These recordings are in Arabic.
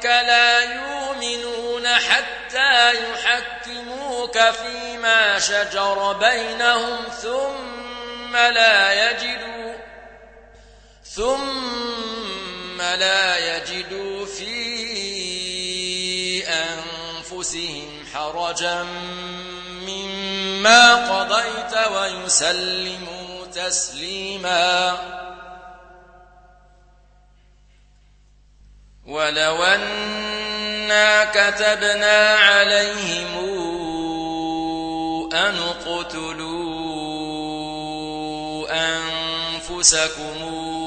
ربك لا يؤمنون حتى يحكموك فيما شجر بينهم ثم لا يجدوا في أنفسهم حرجا مما قضيت ويسلموا تسليما. ولو أنا كتبنا عليهم أن اقتلوا أنفسكم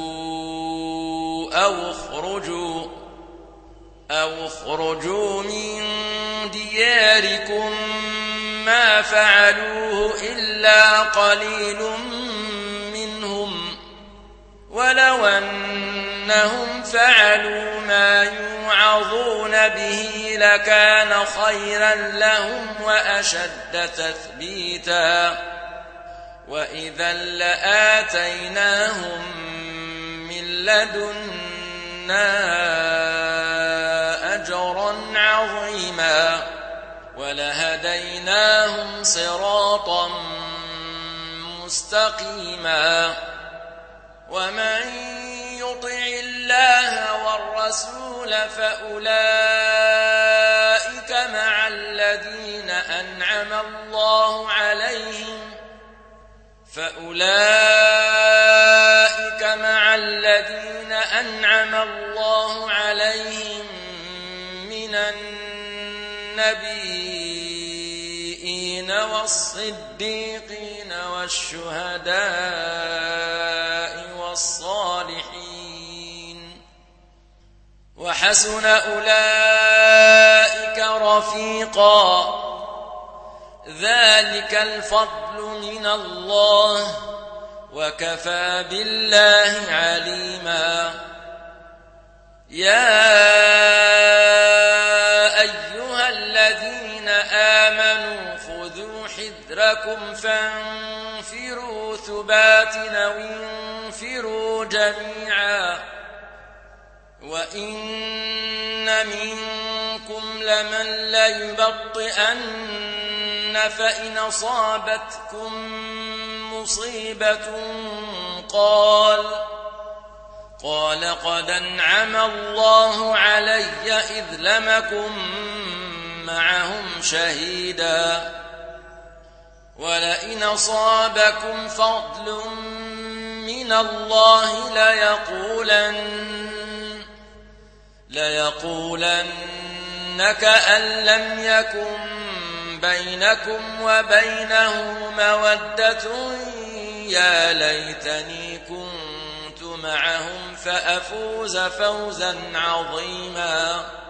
أو اخرجوا من دياركم ما فعلوه إلا قليل منهم ولو أنهم فعلوا ما يوعظون به لكان خيرا لهم وأشد تثبيتا وإذا لآتيناهم من لدنا أجرا عظيما ولهديناهم صراطا مستقيما. ومن يطع الله والرسول فأولئك مع الذين أنعم الله عليهم من النبيين والصديقين والشهداء والصالحين وحسن أولئك رفيقا. ذلك الفضل من الله وكفى بالله عليما. يا أيها الذين آمنوا خذوا حذركم فانفروا ثبات أو انفروا جميعا وإن منكم لمن ليبطئن فإن أصابتكم مصيبة قال قد أنعم الله علي إذ لم أكن معهم شهيدا ولئن أصابكم فضل من الله ليقولن كأن لم يكن بينكم وبينه مودة يا ليتني كنت معهم فأفوز فوزا عظيما.